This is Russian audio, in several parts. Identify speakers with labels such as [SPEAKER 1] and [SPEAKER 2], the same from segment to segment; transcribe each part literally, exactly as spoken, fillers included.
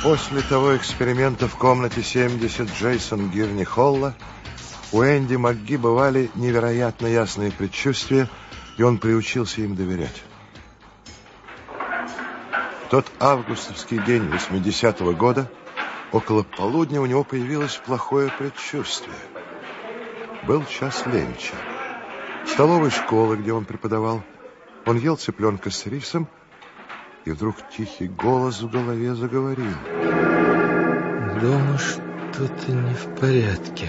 [SPEAKER 1] После того эксперимента в комнате семьдесят Джейсон Гирни Холла у Энди МcGee бывали невероятно ясные предчувствия, и он приучился им доверять. В тот августовский день восьмидесятого года около полудня у него появилось плохое предчувствие. Был час ленча. В столовой школы, где он преподавал, он ел цыпленка с рисом, и вдруг тихий голос в голове заговорил.
[SPEAKER 2] Дома что-то не в порядке.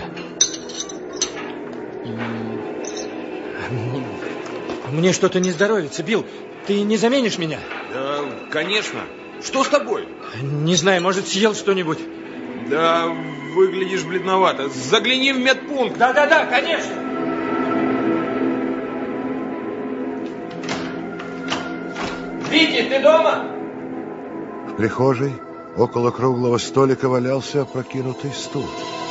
[SPEAKER 2] Мне что-то не здоровится, Билл. Ты не заменишь меня?
[SPEAKER 3] Да, конечно. Что с тобой?
[SPEAKER 2] Не знаю, может, съел что-нибудь?
[SPEAKER 3] Да, выглядишь бледновато. Загляни в медпункт.
[SPEAKER 2] Да-да-да, конечно. Вики, ты дома?
[SPEAKER 1] В прихожей около круглого столика валялся опрокинутый стул.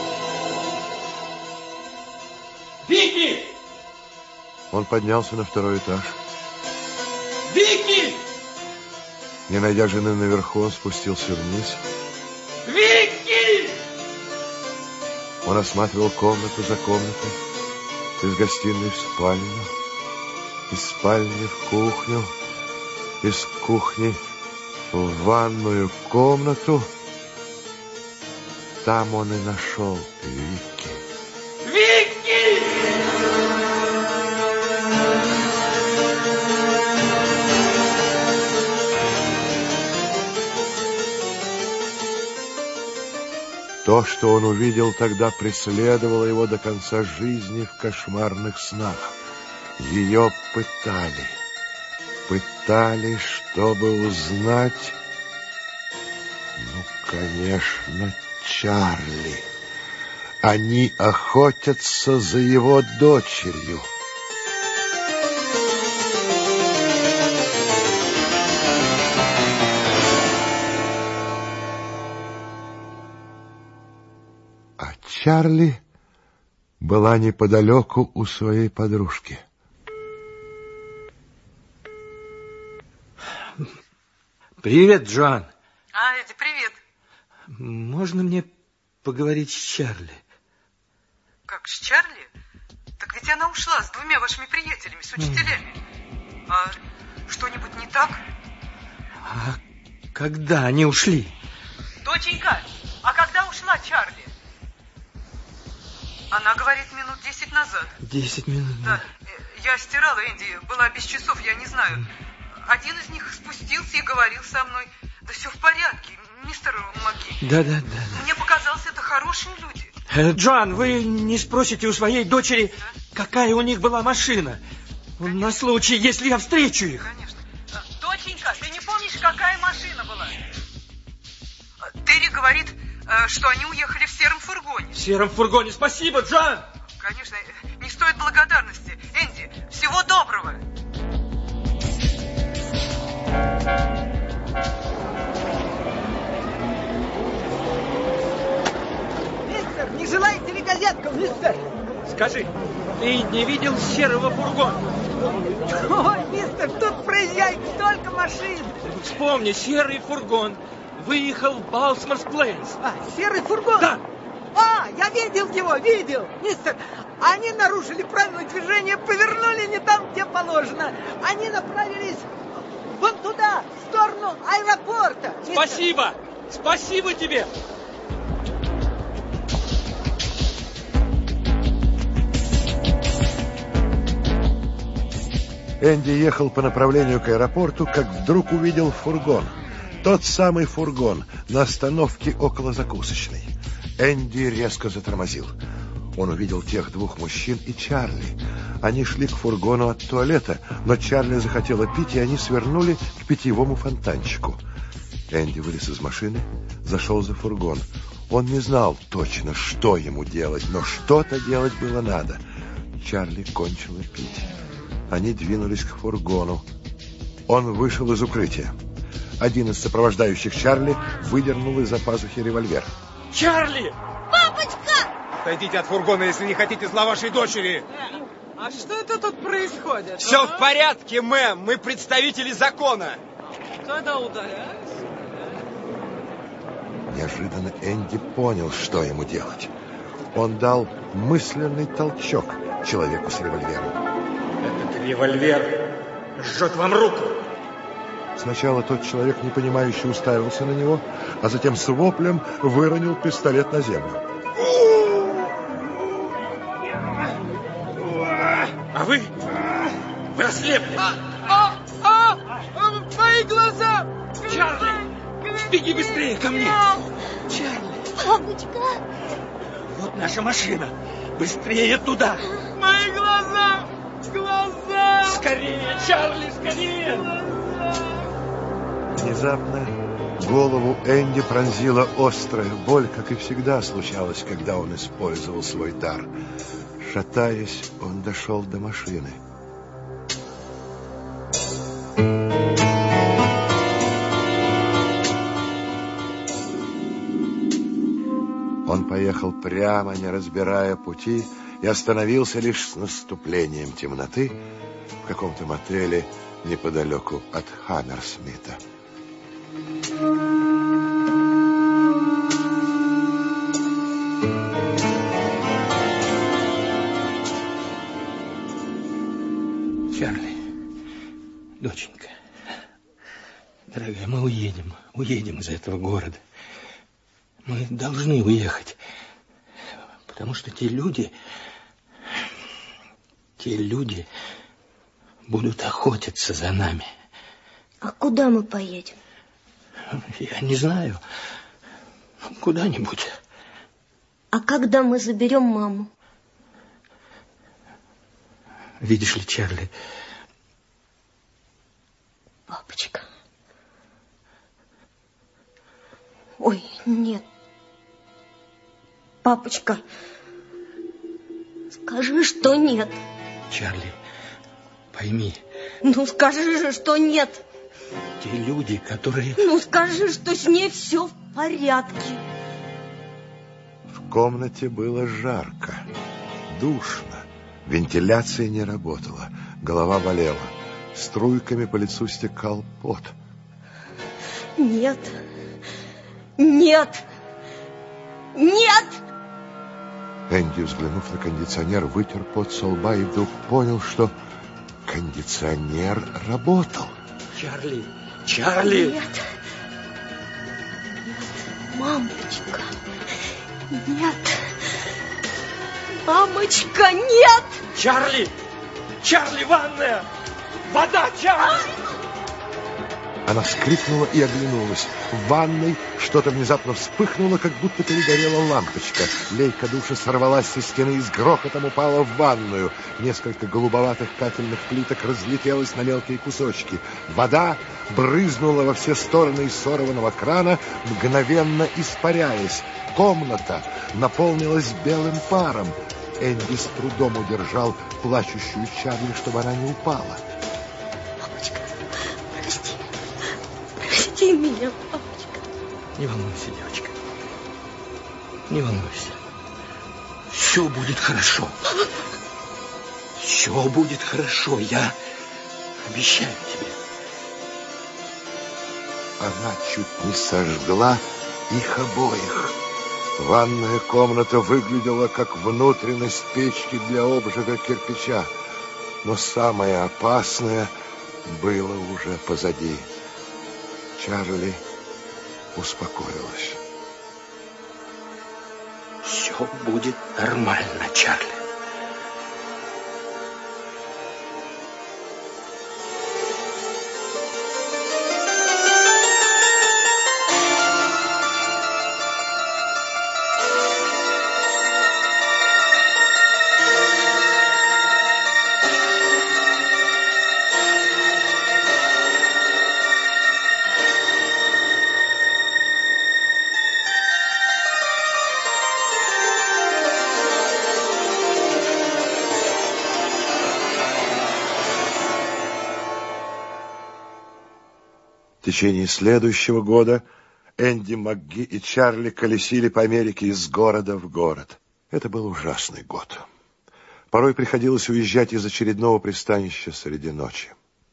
[SPEAKER 2] Вики!
[SPEAKER 1] Он поднялся на второй этаж.
[SPEAKER 2] Вики!
[SPEAKER 1] Не найдя жены наверху, он спустился вниз.
[SPEAKER 2] Вики!
[SPEAKER 1] Он осматривал комнату за комнатой. Из гостиной в спальню, из спальни в кухню, из кухни в ванную комнату. Там он и нашел Вики.
[SPEAKER 2] Вики!
[SPEAKER 1] То, что он увидел тогда, преследовало его до конца жизни в кошмарных снах. Ее пытали. Пытали, чтобы узнать... Ну, конечно, Чарли. Они охотятся за его дочерью. А Чарли была неподалеку у своей подружки.
[SPEAKER 2] Привет, Джоан.
[SPEAKER 4] А, Эдди, привет.
[SPEAKER 2] Можно мне поговорить с Чарли?
[SPEAKER 4] Как, с Чарли? Так ведь она ушла с двумя вашими приятелями, с учителями. А что-нибудь не так?
[SPEAKER 2] А когда они ушли?
[SPEAKER 4] Доченька, а когда ушла Чарли? Она говорит, минут десять назад.
[SPEAKER 2] Десять минут?
[SPEAKER 4] Да, я стирала, Энди, была без часов, я не знаю. Один из них спустился и говорил со мной. Да все в порядке, мистер МcGee.
[SPEAKER 2] Да, да, да.
[SPEAKER 4] Мне показалось, это хорошие люди.
[SPEAKER 2] Э, Джоан, вы не спросите у своей дочери, да? Какая у них была машина? Конечно. На случай, если я встречу их.
[SPEAKER 4] Конечно. Доченька, ты не помнишь, какая машина была? Терри говорит, что они уехали в сером фургоне.
[SPEAKER 2] В сером фургоне. Спасибо, Джоан.
[SPEAKER 4] Конечно, не стоит благодарности. Энди, всего доброго.
[SPEAKER 5] Мистер, не желаете ли газетку, мистер?
[SPEAKER 2] Скажи, ты не видел серого фургона?
[SPEAKER 5] Ой, мистер, тут проезжает столько машин.
[SPEAKER 2] Вспомни, серый фургон выехал в Балсморс Плейнс.
[SPEAKER 5] А, серый фургон?
[SPEAKER 2] Да.
[SPEAKER 5] А, я видел его, видел. Мистер, они нарушили правила движения, повернули не там, где положено. Они направились вон туда, в сторону аэропорта. Мистер.
[SPEAKER 2] Спасибо, спасибо тебе.
[SPEAKER 1] Энди ехал по направлению к аэропорту, как вдруг увидел фургон. Тот самый фургон на остановке около закусочной. Энди резко затормозил. Он увидел тех двух мужчин и Чарли. Они шли к фургону от туалета, но Чарли захотела пить, и они свернули к питьевому фонтанчику. Энди вылез из машины, зашел за фургон. Он не знал точно, что ему делать, но что-то делать было надо. Чарли кончила пить. Они двинулись к фургону. Он вышел из укрытия. Один из сопровождающих Чарли выдернул из-за пазухи револьвер.
[SPEAKER 2] Чарли!
[SPEAKER 6] Папочка!
[SPEAKER 3] Отойдите от фургона, если не хотите зла вашей дочери.
[SPEAKER 5] А что это тут происходит?
[SPEAKER 3] Все
[SPEAKER 5] а?
[SPEAKER 3] в порядке, мэм. Мы представители закона.
[SPEAKER 5] Тогда удаляюсь.
[SPEAKER 1] Неожиданно Энди понял, что ему делать. Он дал мысленный толчок человеку с револьвером.
[SPEAKER 2] Этот револьвер жжет вам руку.
[SPEAKER 1] Сначала тот человек, непонимающе, уставился на него, а затем с воплем выронил пистолет на землю.
[SPEAKER 2] А вы? Вы ослепли.
[SPEAKER 5] А, а, а, а, мои глаза!
[SPEAKER 2] Чарли, беги быстрее ко мне. Чарли.
[SPEAKER 6] Папочка.
[SPEAKER 2] Вот наша машина. Быстрее туда.
[SPEAKER 5] Мои глаза! Глаза!
[SPEAKER 2] Скорее, Чарли, скорее!
[SPEAKER 1] Внезапно голову Энди пронзила острая боль, как и всегда случалось, когда он использовал свой дар. Шатаясь, он дошел до машины. Он поехал прямо, не разбирая пути, и остановился лишь с наступлением темноты в каком-то мотеле неподалеку от Хаммерсмита.
[SPEAKER 2] Чарли, доченька, дорогая, мы уедем, уедем из этого города. Мы должны уехать, потому что те люди, те люди будут охотиться за нами.
[SPEAKER 6] А куда мы поедем?
[SPEAKER 2] Я не знаю, куда-нибудь.
[SPEAKER 6] А когда мы заберем маму?
[SPEAKER 2] Видишь ли, Чарли...
[SPEAKER 6] Папочка. Ой, нет. Папочка, скажи, что нет.
[SPEAKER 2] Чарли, пойми.
[SPEAKER 6] Ну, скажи же, что нет.
[SPEAKER 2] Те люди, которые...
[SPEAKER 6] Ну, скажи, что с ней все в порядке.
[SPEAKER 1] В комнате было жарко, душно. Вентиляция не работала, голова болела. Струйками по лицу стекал пот.
[SPEAKER 6] Нет. Нет. Нет.
[SPEAKER 1] Энди, взглянув на кондиционер, вытер пот со лба и вдруг понял, что кондиционер работал.
[SPEAKER 2] Чарли, Чарли!
[SPEAKER 6] Нет. Нет, мамочка. Нет. Мамочка, нет!
[SPEAKER 2] Чарли! Чарли, ванная! Вода, Чарли!
[SPEAKER 1] Она вскрикнула и оглянулась. В ванной что-то внезапно вспыхнуло, как будто перегорела лампочка. Лейка душа сорвалась со стены и с грохотом упала в ванную. Несколько голубоватых кафельных плиток разлетелось на мелкие кусочки. Вода брызнула во все стороны из сорванного крана, мгновенно испаряясь. Комната наполнилась белым паром. Энди с трудом удержал плачущую Чарли, чтобы она не упала.
[SPEAKER 6] Папочка, прости. Прости меня, папочка.
[SPEAKER 2] Не волнуйся, девочка. Не волнуйся. Все будет хорошо. Все будет хорошо, я обещаю тебе.
[SPEAKER 1] Она чуть не сожгла их обоих. Ванная комната выглядела как внутренность печки для обжига кирпича. Но самое опасное было уже позади. Чарли успокоилась.
[SPEAKER 2] Все будет нормально, Чарли.
[SPEAKER 1] В течение следующего года Энди, МакГи и Чарли колесили по Америке из города в город. Это был ужасный год. Порой приходилось уезжать из очередного пристанища среди ночи.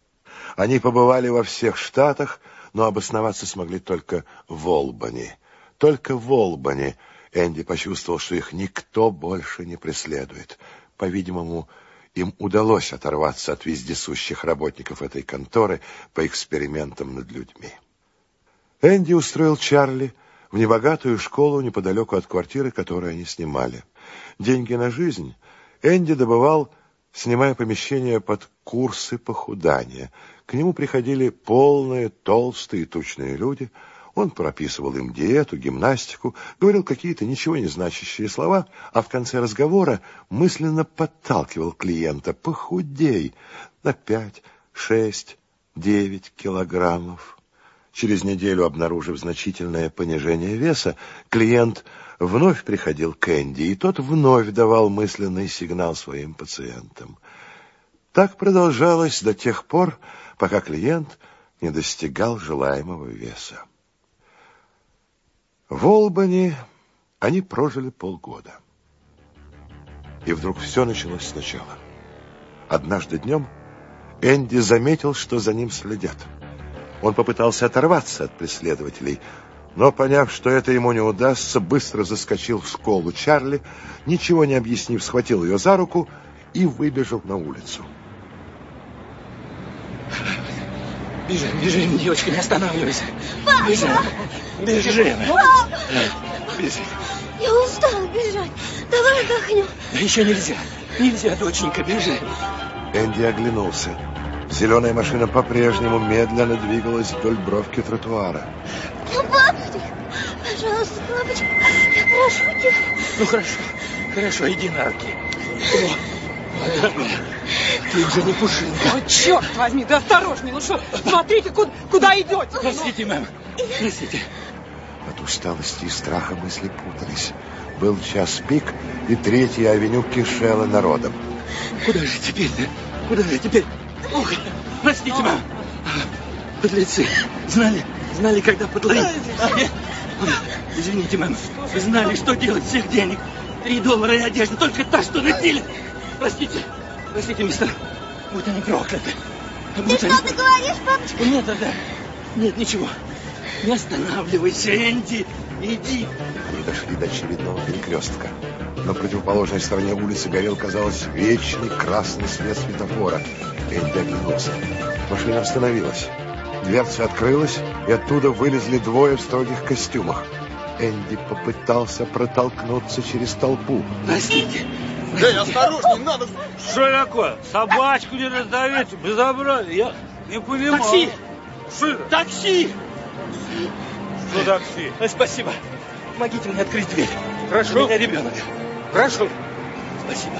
[SPEAKER 1] Они побывали во всех штатах, но обосноваться смогли только в Олбани. Только в Олбани Энди почувствовал, что их никто больше не преследует. По-видимому, им удалось оторваться от вездесущих работников этой конторы по экспериментам над людьми. Энди устроил Чарли в небогатую школу неподалеку от квартиры, которую они снимали. Деньги на жизнь Энди добывал, снимая помещение под курсы похудания. К нему приходили полные, толстые, тучные люди. Он прописывал им диету, гимнастику, говорил какие-то ничего не значащие слова, а в конце разговора мысленно подталкивал клиента: похудей на пять, шесть, девять килограммов. Через неделю, обнаружив значительное понижение веса, клиент вновь приходил к Энди, и тот вновь давал мысленный сигнал своим пациентам. Так продолжалось до тех пор, пока клиент не достигал желаемого веса. В Олбани они прожили полгода. И вдруг все началось сначала. Однажды днем Энди заметил, что за ним следят. Он попытался оторваться от преследователей, но, поняв, что это ему не удастся, быстро заскочил в школу Чарли, ничего не объяснив, схватил ее за руку и выбежал на улицу.
[SPEAKER 2] Бежим, бежим, девочка, не останавливайся.
[SPEAKER 6] Папа!
[SPEAKER 2] Бежим, бежим.
[SPEAKER 6] Папа!
[SPEAKER 2] Бежим.
[SPEAKER 6] Я устала бежать. Давай отдохнем.
[SPEAKER 2] Да еще нельзя. Нельзя, доченька, бежи.
[SPEAKER 1] Энди оглянулся. Зеленая машина по-прежнему медленно двигалась вдоль бровки тротуара.
[SPEAKER 6] Ну, папочка, пожалуйста, папочка, я прошу тебя.
[SPEAKER 2] Ну, хорошо, хорошо, иди на руки. О, дорогая, ты уже не пушинка.
[SPEAKER 4] О, черт возьми, да осторожней, ну что, смотрите, куда, куда идете.
[SPEAKER 2] Простите, мэм, простите.
[SPEAKER 1] От усталости и страха мысли путались. Был час пик, и Третья авеню кишела народом.
[SPEAKER 2] Куда же теперь-то? Куда же теперь? Ох, простите, мэм. Подлецы, знали, знали, когда подловить. Извините, мэм, вы знали, что делать всех денег. Три доллара и одежда, только та, что носили. Простите, простите, мистер, будь они прокляты.
[SPEAKER 6] Ты что-то говоришь, папочка?
[SPEAKER 2] Нет, да, да, нет, ничего. Не останавливайся, Энди, иди.
[SPEAKER 1] Они дошли до очередного перекрестка. На противоположной стороне улицы горел, казалось, вечный красный свет светофора. Энди оглянулся. Машина остановилась. Дверца открылась, и оттуда вылезли двое в строгих костюмах. Энди попытался протолкнуться через толпу.
[SPEAKER 2] Простите.
[SPEAKER 3] Эй, осторожней, надо...
[SPEAKER 7] Что такое? Собачку не раздавите, безобразие. Я не понимаю.
[SPEAKER 2] Такси!
[SPEAKER 7] Что?
[SPEAKER 2] Такси!
[SPEAKER 7] Что такси?
[SPEAKER 2] Э, Спасибо. Помогите мне открыть дверь.
[SPEAKER 7] Хорошо.
[SPEAKER 2] У меня ребенок.
[SPEAKER 7] Хорошо.
[SPEAKER 2] Спасибо.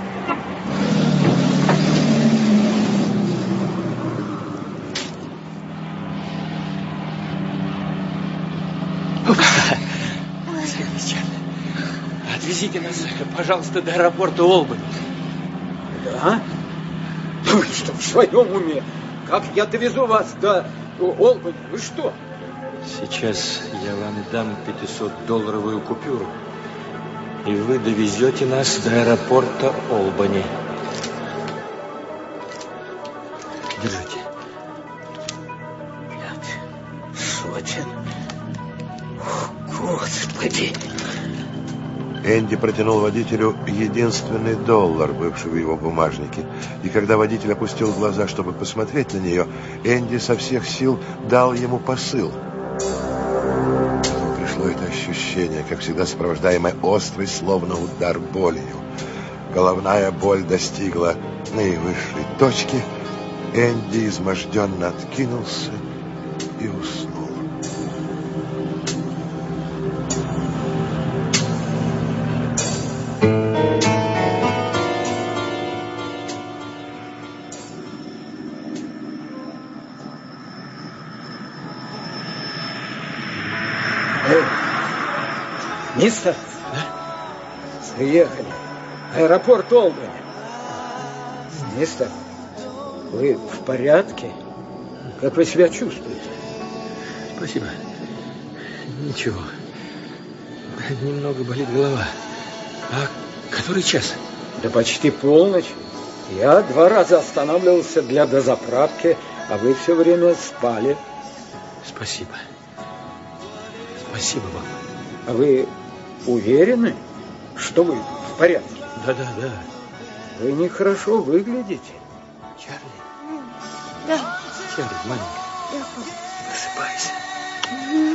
[SPEAKER 2] Отвезите нас, пожалуйста, до аэропорта Олбани.
[SPEAKER 8] Да? Вы что, в своем уме? Как я довезу вас до Олбани? Вы что?
[SPEAKER 2] Сейчас я вам дам пятисотдолларовую купюру, и вы довезете нас до аэропорта Олбани. Держите. Пять сотен. О, Господи!
[SPEAKER 1] Энди протянул водителю единственный доллар, бывший в его бумажнике. И когда водитель опустил глаза, чтобы посмотреть на нее, Энди со всех сил дал ему посыл. Потом пришло это ощущение, как всегда сопровождаемое острой, словно удар болью. Головная боль достигла наивысшей точки. Энди изможденно откинулся и уснул.
[SPEAKER 8] Мистер? Да? Приехали. Аэропорт Олбани. Мистер, вы в порядке? Как вы себя чувствуете?
[SPEAKER 2] Спасибо. Ничего. Немного болит голова. А который час?
[SPEAKER 8] Да почти полночь. Я два раза останавливался для дозаправки, а вы все время спали.
[SPEAKER 2] Спасибо. Спасибо вам.
[SPEAKER 8] А вы уверены, что вы в порядке?
[SPEAKER 2] Да, да, да.
[SPEAKER 8] Вы нехорошо выглядите.
[SPEAKER 2] Чарли.
[SPEAKER 6] Да.
[SPEAKER 2] Чарли, маленькая.
[SPEAKER 6] Да, папа.
[SPEAKER 2] Просыпайся.
[SPEAKER 6] Угу.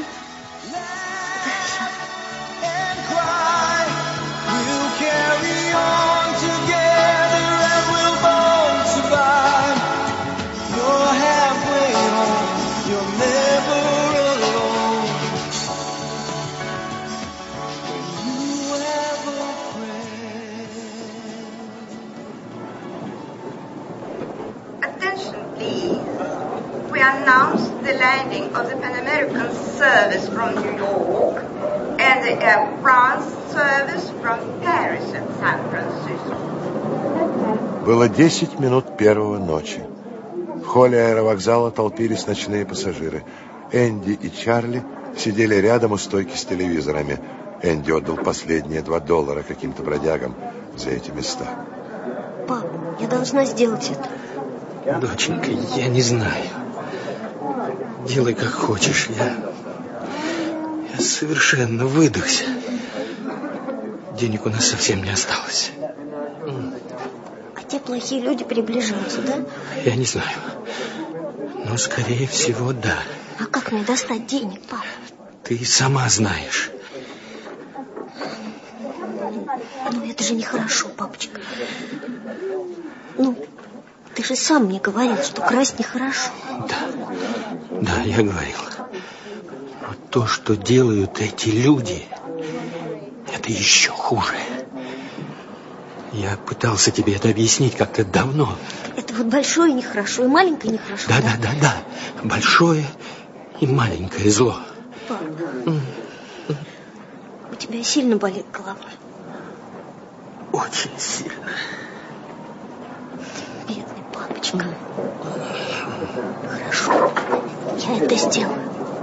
[SPEAKER 9] Announce the landing of the Pan American service from New York and the Air France service from Paris and San Francisco.
[SPEAKER 1] Было десять минут первого ночи. В холле аэровокзала толпились ночные пассажиры. Энди и Чарли сидели рядом у стойки с телевизорами. Энди отдал последние два доллара каким-то бродягам за эти места.
[SPEAKER 6] Пап, я должна сделать это.
[SPEAKER 2] Доченька, я не знаю. Делай как хочешь. Я, я совершенно выдохся. Денег у нас совсем не осталось.
[SPEAKER 6] А те плохие люди приближаются, да?
[SPEAKER 2] Я не знаю. Но, скорее всего, да.
[SPEAKER 6] А как мне достать денег, пап?
[SPEAKER 2] Ты сама знаешь.
[SPEAKER 6] Ну, это же нехорошо, папочка. Ну, ты же сам мне говорил, что красть нехорошо.
[SPEAKER 2] Да, да, я говорил. Но то, что делают эти люди, это еще хуже. Я пытался тебе это объяснить как-то давно.
[SPEAKER 6] Это вот большое нехорошо и маленькое нехорошо.
[SPEAKER 2] Да, да, да, да, да. Большое и маленькое зло.
[SPEAKER 6] Папа, mm. у тебя сильно болит голова?
[SPEAKER 2] Очень сильно.
[SPEAKER 6] Бедный папочка. Хорошо, я это сделаю.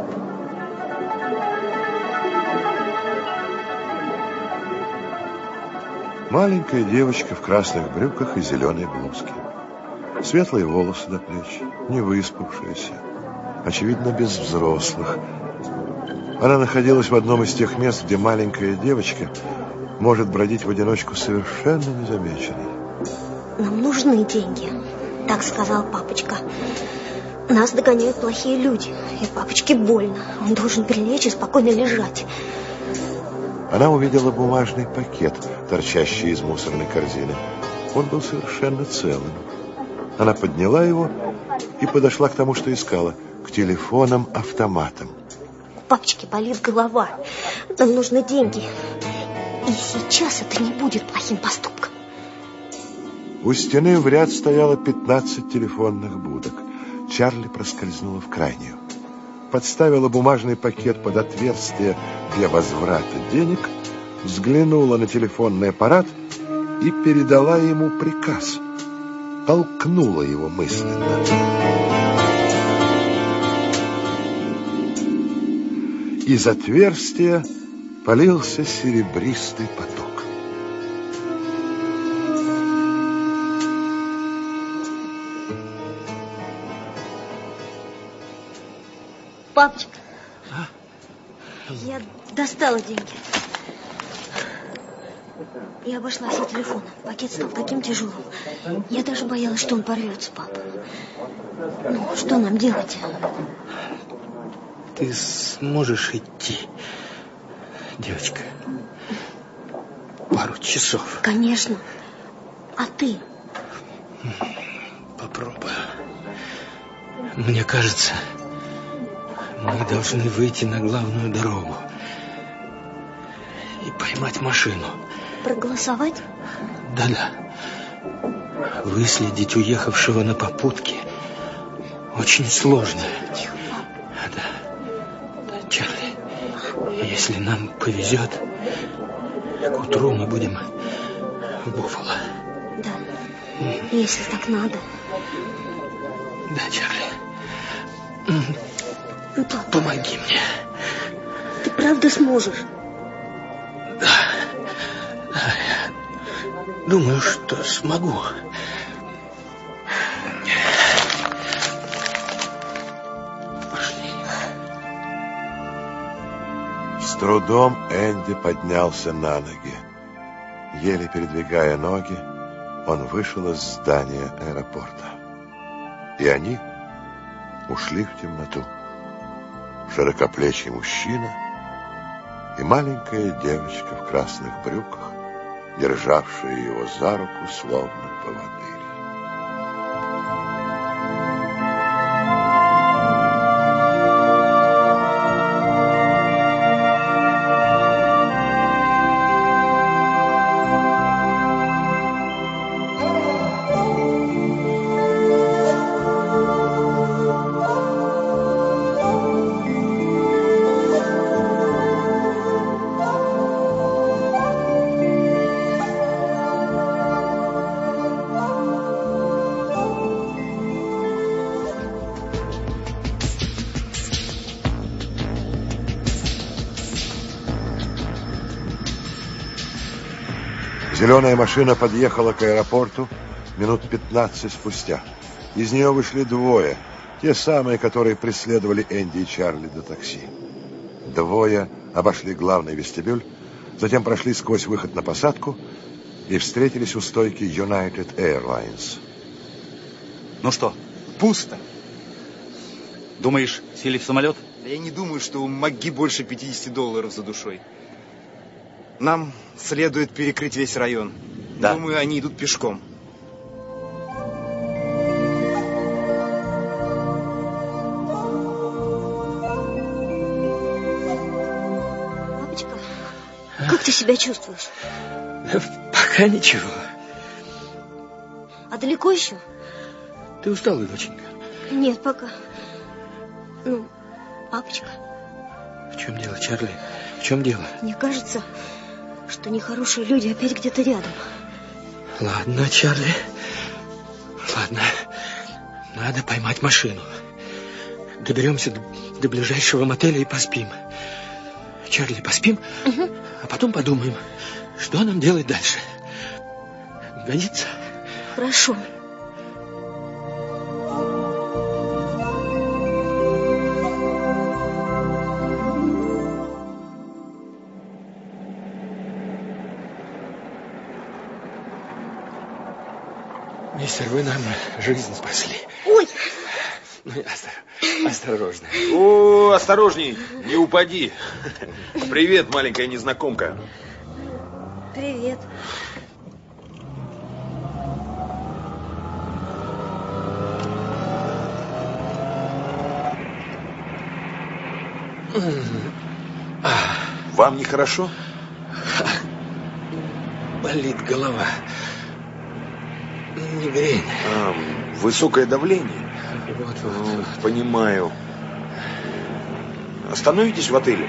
[SPEAKER 1] Маленькая девочка в красных брюках и зеленой блузке. Светлые волосы до плеч, не выспавшаяся, очевидно, без взрослых. Она находилась в одном из тех мест, где маленькая девочка может бродить в одиночку совершенно незамеченной.
[SPEAKER 6] Нам нужны деньги, так сказал папочка. Нас догоняют плохие люди, и папочке больно. Он должен прилечь и спокойно лежать.
[SPEAKER 1] Она увидела бумажный пакет, торчащий из мусорной корзины. Он был совершенно целым. Она подняла его и подошла к тому, что искала, к телефонам-автоматам.
[SPEAKER 6] У папочки болит голова. Нам нужны деньги. И сейчас это не будет плохим поступком.
[SPEAKER 1] У стены в ряд стояло пятнадцать телефонных будок. Чарли проскользнула в крайнюю. Подставила бумажный пакет под отверстие для возврата денег, взглянула на телефонный аппарат и передала ему приказ. Толкнула его мысленно. Из отверстия полился серебристый поток.
[SPEAKER 6] Папочка, а? Я достала деньги. Я обошла все телефоны. Пакет стал таким тяжелым. Я даже боялась, что он порвется, папа. Ну, что нам делать?
[SPEAKER 2] Ты сможешь идти, девочка? Пару часов.
[SPEAKER 6] Конечно. А ты?
[SPEAKER 2] Попробую. Мне кажется, мы должны выйти на главную дорогу и поймать машину.
[SPEAKER 6] Проголосовать?
[SPEAKER 2] Да-да. Выследить уехавшего на попутке очень сложно.
[SPEAKER 6] Тихо, пап.
[SPEAKER 2] Да. Да, Чарли, если нам повезет, к утру мы будем в Буффало.
[SPEAKER 6] Да, если так надо.
[SPEAKER 2] Да, Чарли.
[SPEAKER 6] Ну, папа,
[SPEAKER 2] помоги мне.
[SPEAKER 6] Ты правда сможешь?
[SPEAKER 2] Да. Да, я думаю, что смогу. Пошли.
[SPEAKER 1] С трудом Энди поднялся на ноги. Еле передвигая ноги, он вышел из здания аэропорта. И они ушли в темноту. Широкоплечий мужчина и маленькая девочка в красных брюках, державшая его за руку, словно поводырь. Зеленая машина подъехала к аэропорту минут пятнадцать спустя. Из нее вышли двое, те самые, которые преследовали Энди и Чарли до такси. Двое обошли главный вестибюль, затем прошли сквозь выход на посадку и встретились у стойки United Airlines.
[SPEAKER 10] Ну что, пусто. Думаешь, сели в самолет?
[SPEAKER 11] Я не думаю, что у МакГи больше пятьдесят долларов за душой. Нам следует перекрыть весь район. Да. Думаю, они идут пешком.
[SPEAKER 6] Папочка, как ты себя чувствуешь?
[SPEAKER 2] Пока ничего.
[SPEAKER 6] А далеко еще?
[SPEAKER 2] Ты устала, доченька?
[SPEAKER 6] Нет, пока. Ну, папочка.
[SPEAKER 2] В чем дело, Чарли? В чем дело?
[SPEAKER 6] Мне кажется, что нехорошие люди опять где-то рядом.
[SPEAKER 2] Ладно, Чарли. Ладно. Надо поймать машину. Доберемся до, до ближайшего мотеля и поспим. Чарли, поспим? Угу. А потом подумаем, что нам делать дальше. Годится?
[SPEAKER 6] Хорошо.
[SPEAKER 2] Мистер, вы нам жизнь спасли.
[SPEAKER 6] Ой!
[SPEAKER 2] Ну, осторожно.
[SPEAKER 3] О, осторожней, не упади. Привет, маленькая незнакомка.
[SPEAKER 6] Привет.
[SPEAKER 3] Вам нехорошо?
[SPEAKER 2] Болит голова. Мигрень.
[SPEAKER 3] А, высокое давление?
[SPEAKER 2] Вот, вот, вот.
[SPEAKER 3] Понимаю. Остановитесь в отеле?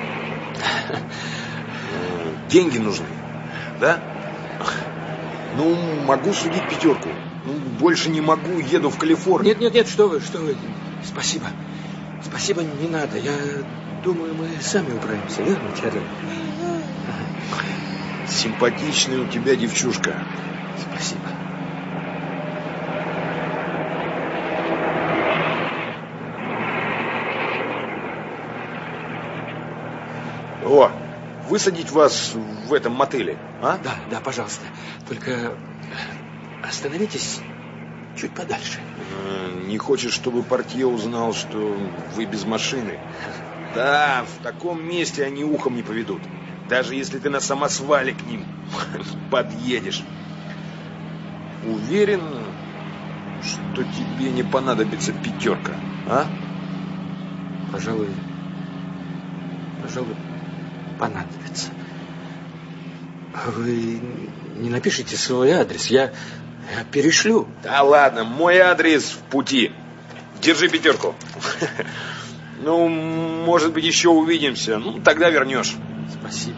[SPEAKER 3] Деньги нужны, да? Ну, могу судить пятерку. Ну, больше не могу, еду в Калифорнию.
[SPEAKER 2] Нет, нет, нет, что вы, что вы. Спасибо. Спасибо, не надо. Я думаю, мы сами управимся, верно, Чарли?
[SPEAKER 3] Симпатичная у тебя девчушка.
[SPEAKER 2] Спасибо.
[SPEAKER 3] О, высадить вас в этом мотеле, а?
[SPEAKER 2] Да, да, пожалуйста. Только остановитесь чуть подальше.
[SPEAKER 3] Не хочешь, чтобы портье узнал, что вы без машины? Да, в таком месте они ухом не поведут. Даже если ты на самосвале к ним подъедешь. Уверен, что тебе не понадобится пятерка, а?
[SPEAKER 2] Пожалуй, пожалуй, понадобится. Вы не напишите свой адрес, я, я перешлю.
[SPEAKER 3] Да ладно, мой адрес в пути. Держи пятерку. Ну, может быть, еще увидимся. Ну, тогда вернешь.
[SPEAKER 2] Спасибо.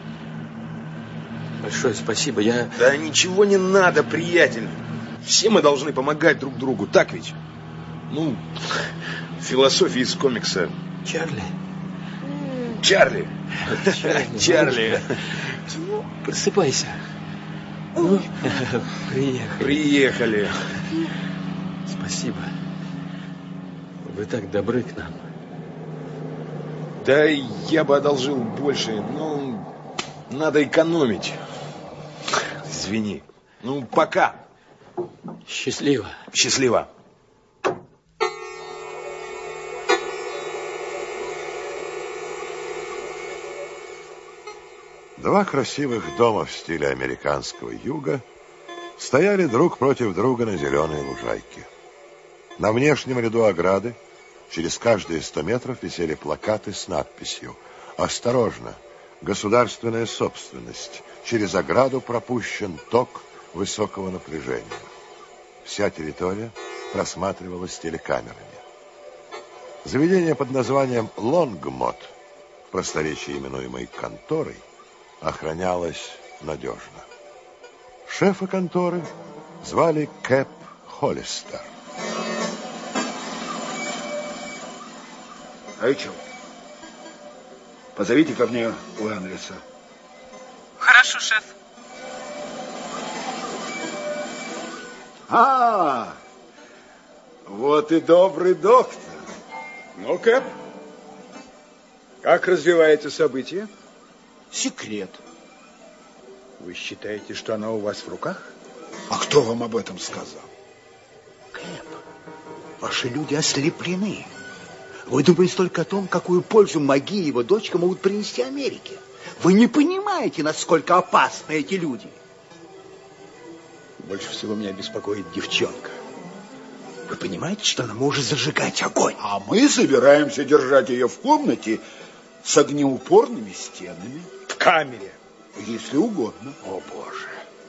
[SPEAKER 2] Большое спасибо, я...
[SPEAKER 3] Да ничего не надо, приятель. Все мы должны помогать друг другу, так ведь? Ну, философия из комикса.
[SPEAKER 2] Чарли.
[SPEAKER 3] Чарли. Чарли. Чарли.
[SPEAKER 2] Просыпайся. Ну, приехали.
[SPEAKER 3] Приехали.
[SPEAKER 2] Спасибо. Вы так добры к нам.
[SPEAKER 3] Да я бы одолжил больше, но надо экономить. Извини. Ну, пока.
[SPEAKER 2] Счастливо.
[SPEAKER 3] Счастливо.
[SPEAKER 1] Два красивых дома в стиле американского юга стояли друг против друга на зеленой лужайке. На внешнем ряду ограды через каждые сто метров висели плакаты с надписью «Осторожно! Государственная собственность! Через ограду пропущен ток высокого напряжения». Вся территория просматривалась телекамерами. Заведение под названием «Лонгмот», в просторечии именуемой «конторой», охранялось надежно. Шефа конторы звали Кэп Холлистер.
[SPEAKER 12] Рэйчел, позовите ко мне Уэнлиса.
[SPEAKER 4] Хорошо, шеф.
[SPEAKER 12] А, вот и добрый доктор. Ну, Кэп, как развивается событие? Секрет. Вы считаете, что она у вас в руках? А кто вам об этом сказал?
[SPEAKER 13] Кэп, ваши люди ослеплены. Вы думаете только о том, какую пользу Маги и его дочка могут принести Америке. Вы не понимаете, насколько опасны эти люди. Больше всего меня беспокоит девчонка. Вы понимаете, что она может зажигать огонь?
[SPEAKER 12] А мы собираемся держать ее в комнате с огнеупорными стенами. В камере, если угодно.
[SPEAKER 13] О, Боже.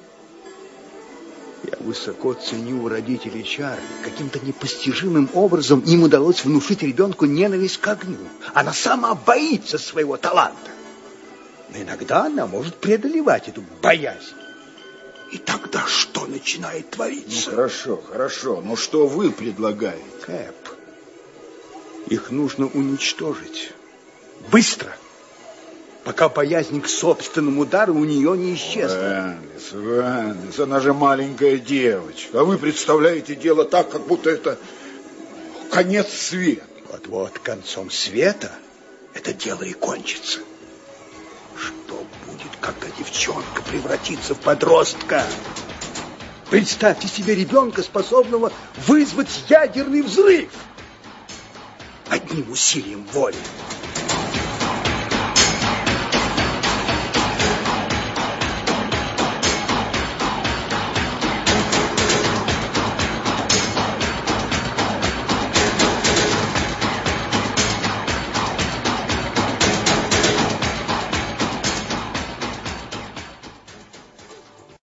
[SPEAKER 13] Я высоко ценю родителей Чарли. Каким-то непостижимым образом им удалось внушить ребенку ненависть к огню. Она сама боится своего таланта. Но иногда она может преодолевать эту боязнь. И тогда что начинает твориться?
[SPEAKER 12] Ну, хорошо, хорошо. Но что вы предлагаете?
[SPEAKER 13] Кэп, их нужно уничтожить. Быстро. Пока боязнь к собственному удару у нее не исчезла.
[SPEAKER 12] Уэнлис, Уэнлис, она же маленькая девочка. А вы представляете дело так, как будто это конец света.
[SPEAKER 13] Вот-вот концом света это дело и кончится. Что будет, когда девчонка превратится в подростка? Представьте себе ребенка, способного вызвать ядерный взрыв одним усилием воли.